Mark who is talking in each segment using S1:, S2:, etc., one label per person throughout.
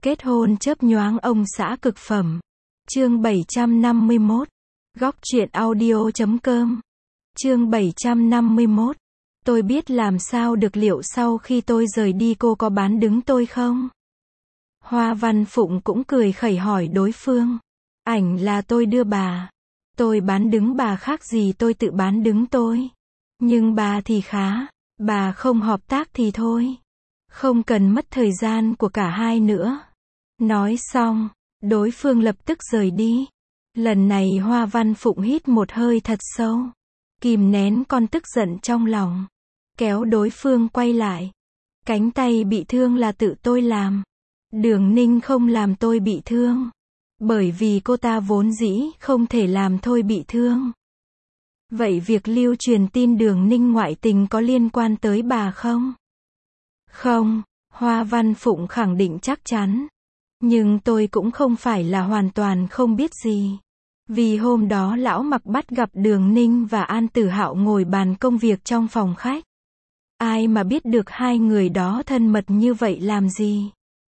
S1: Kết hôn chớp nhoáng ông xã cực phẩm. Chương 751. Góc truyện audio.com. Chương 751. Tôi biết làm sao được, liệu sau khi tôi rời đi cô có bán đứng tôi không? Hoa Văn Phụng cũng cười khẩy hỏi đối phương. Ảnh là tôi đưa bà. Tôi bán đứng bà khác gì tôi tự bán đứng tôi. Nhưng bà thì khá. Bà không hợp tác thì thôi. Không cần mất thời gian của cả hai nữa. Nói xong, đối phương lập tức rời đi. Lần này Hoa Văn Phụng hít một hơi thật sâu. Kìm nén con tức giận trong lòng. Kéo đối phương quay lại. Cánh tay bị thương là tự tôi làm. Đường Ninh không làm tôi bị thương. Bởi vì cô ta vốn dĩ không thể làm tôi bị thương. Vậy việc lưu truyền tin Đường Ninh ngoại tình có liên quan tới bà không? Không, Hoa Văn Phụng khẳng định chắc chắn. Nhưng tôi cũng không phải là hoàn toàn không biết gì. Vì hôm đó Lão Mặc bắt gặp Đường Ninh và An Tử Hạo ngồi bàn công việc trong phòng khách. Ai mà biết được hai người đó thân mật như vậy làm gì?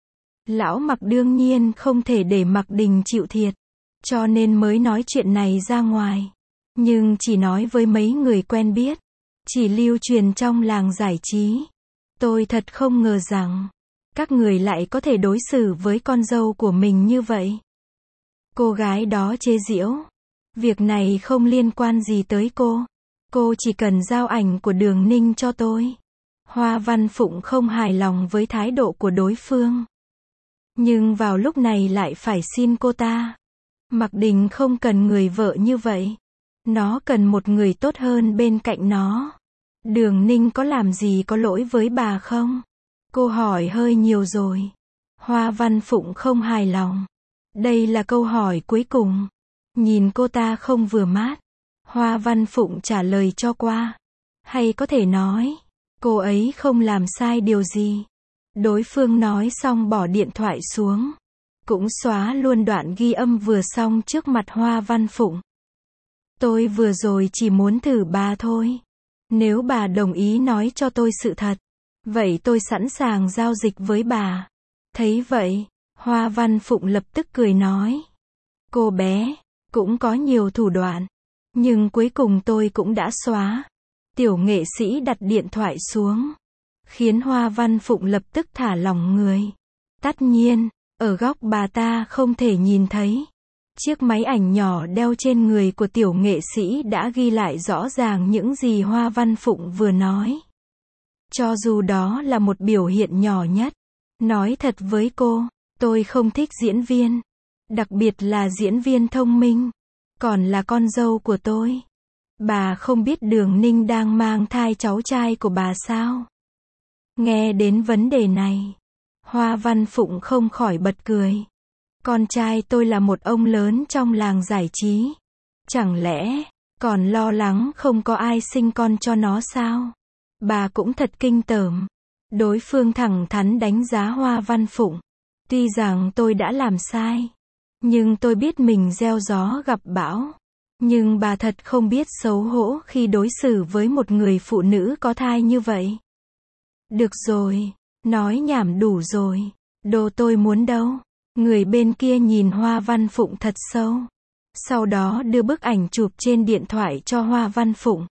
S1: Lão Mặc đương nhiên không thể để Mặc Đình chịu thiệt. Cho nên mới nói chuyện này ra ngoài. Nhưng chỉ nói với mấy người quen biết. Chỉ lưu truyền trong làng giải trí. Tôi thật không ngờ rằng các người lại có thể đối xử với con dâu của mình như vậy. Cô gái đó chế giễu. Việc này không liên quan gì tới cô. Cô chỉ cần giao ảnh của Đường Ninh cho tôi. Hoa Văn Phụng không hài lòng với thái độ của đối phương. Nhưng vào lúc này lại phải xin cô ta. Mặc Đình không cần người vợ như vậy. Nó cần một người tốt hơn bên cạnh nó. Đường Ninh có làm gì có lỗi với bà không? Cô hỏi hơi nhiều rồi. Hoa Văn Phụng không hài lòng. Đây là câu hỏi cuối cùng. Nhìn cô ta không vừa mắt. Hoa Văn Phụng trả lời cho qua. Hay có thể nói, cô ấy không làm sai điều gì. Đối phương nói xong bỏ điện thoại xuống. Cũng xóa luôn đoạn ghi âm vừa xong trước mặt Hoa Văn Phụng. Tôi vừa rồi chỉ muốn thử bà thôi. Nếu bà đồng ý nói cho tôi sự thật, vậy tôi sẵn sàng giao dịch với bà. Thấy vậy, Hoa Văn Phụng lập tức cười nói. Cô bé, cũng có nhiều thủ đoạn. Nhưng cuối cùng tôi cũng đã xóa. Tiểu nghệ sĩ đặt điện thoại xuống. Khiến Hoa Văn Phụng lập tức thả lỏng người. Tất nhiên, ở góc bà ta không thể nhìn thấy. Chiếc máy ảnh nhỏ đeo trên người của tiểu nghệ sĩ đã ghi lại rõ ràng những gì Hoa Văn Phụng vừa nói. Cho dù đó là một biểu hiện nhỏ nhất. Nói thật với cô, tôi không thích diễn viên. Đặc biệt là diễn viên thông minh. Còn là con dâu của tôi. Bà không biết Đường Ninh đang mang thai cháu trai của bà sao? Nghe đến vấn đề này, Hoa Văn Phụng không khỏi bật cười. Con trai tôi là một ông lớn trong làng giải trí. Chẳng lẽ còn lo lắng không có ai sinh con cho nó sao? Bà cũng thật kinh tởm. Đối phương thẳng thắn đánh giá Hoa Văn Phụng. Tuy rằng tôi đã làm sai, nhưng tôi biết mình gieo gió gặp bão. Nhưng bà thật không biết xấu hổ khi đối xử với một người phụ nữ có thai như vậy. Được rồi, nói nhảm đủ rồi. Đồ tôi muốn đâu. Người bên kia nhìn Hoa Văn Phụng thật sâu. Sau đó đưa bức ảnh chụp trên điện thoại cho Hoa Văn Phụng.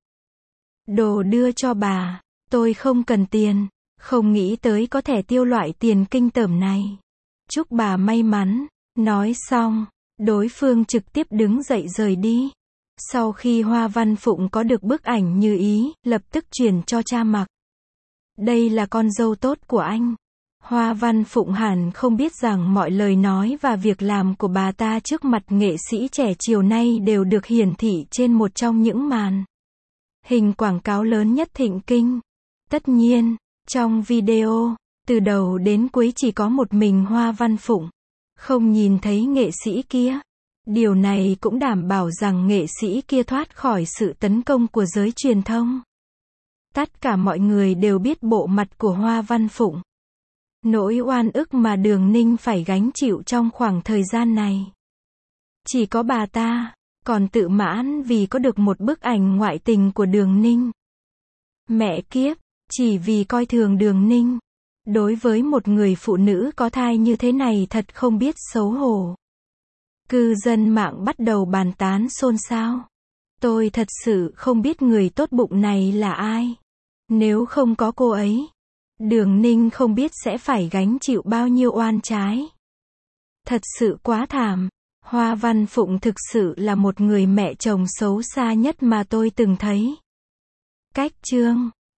S1: Đồ đưa cho bà. Tôi không cần tiền. Không nghĩ tới có thể tiêu loại tiền kinh tởm này. Chúc bà may mắn. Nói xong, đối phương trực tiếp đứng dậy rời đi. Sau khi Hoa Văn Phụng có được bức ảnh như ý, lập tức chuyển cho cha Mặc. Đây là con dâu tốt của anh. Hoa Văn Phụng hẳn không biết rằng mọi lời nói và việc làm của bà ta trước mặt nghệ sĩ trẻ chiều nay đều được hiển thị trên một trong những màn hình quảng cáo lớn nhất Thịnh Kinh. Tất nhiên, trong video, từ đầu đến cuối chỉ có một mình Hoa Văn Phụng. Không nhìn thấy nghệ sĩ kia. Điều này cũng đảm bảo rằng nghệ sĩ kia thoát khỏi sự tấn công của giới truyền thông. Tất cả mọi người đều biết bộ mặt của Hoa Văn Phụng. Nỗi oan ức mà Đường Ninh phải gánh chịu trong khoảng thời gian này. Chỉ có bà ta, còn tự mãn vì có được một bức ảnh ngoại tình của Đường Ninh. Mẹ kiếp, chỉ vì coi thường Đường Ninh. Đối với một người phụ nữ có thai như thế này thật không biết xấu hổ. Cư dân mạng bắt đầu bàn tán xôn xao. Tôi thật sự không biết người tốt bụng này là ai. Nếu không có cô ấy, Đường Ninh không biết sẽ phải gánh chịu bao nhiêu oan trái. Thật sự quá thảm. Hoa Văn Phụng thực sự là một người mẹ chồng xấu xa nhất mà tôi từng thấy. Cách chương